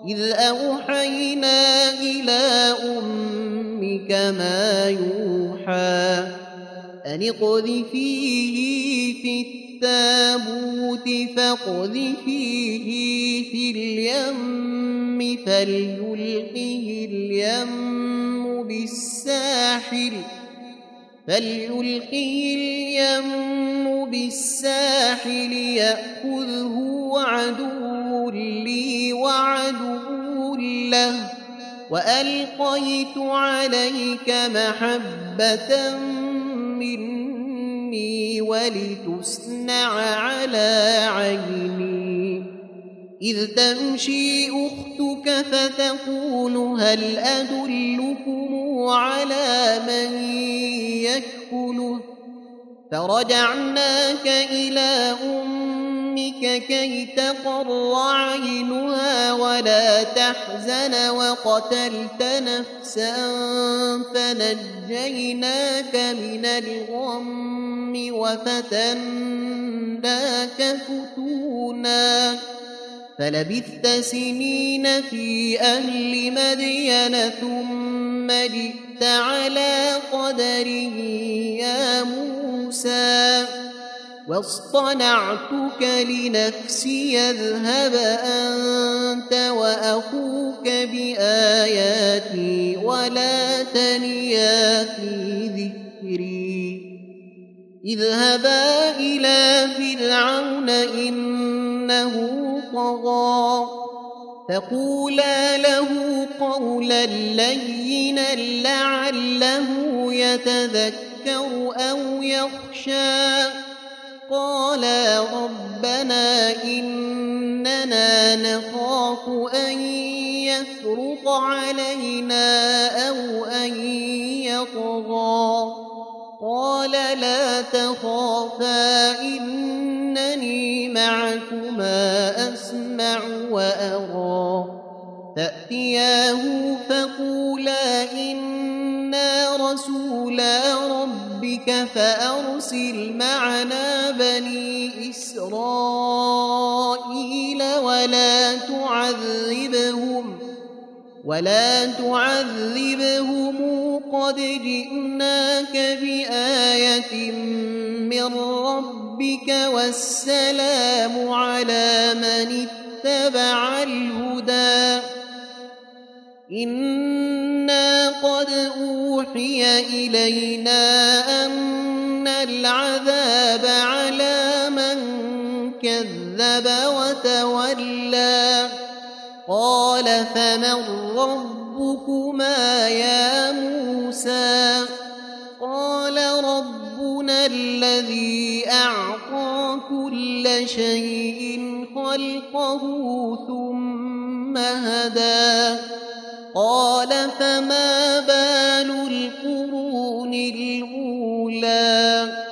إذ أوحينا إلى أمك ما يوحى أن اقذفيه في التابوت فاقذفيه في اليم فليلقه اليم بالساحل يأخذه عدو لي وعدو له وألقيت عليك محبة مني ولتصنع على عيني إذ تمشي أختك فتقول هل أدلكم على من يكفله فرجعناك إلى أمك كي تقر عينها ولا تحزن وقتلت نفسا فنجيناك من الغم وفتناك فتونا فلبثت سنين في أهل مدين ثم جئت على قدر يا موسى واصطنعتك لنفسي اذهب أنت وأخوك بآياتي ولا تنيا في ذكري اذهبا إلى فرعون إنه طغى فقولا له قولا لينا لعله يتذكر أو يخشى قالا ربنا إننا نخاف أن يفرط علينا أو أن يطغى قال لا تخافا إنني معكما أسمع وأرى فأتياه فقولا إنا رسولا ربك فأرسل معنا بني إسرائيل ولا تعذبهم قد جئناك بآية من ربك والسلام على من اتبع الهدى إنا قد أوحي إلينا أن العذاب على من كذب وتولى قال فمن ربكما يا موسى قال ربنا الذي أعطى كل شيء خلقه ثم هدى قال فما بال القرون الأولى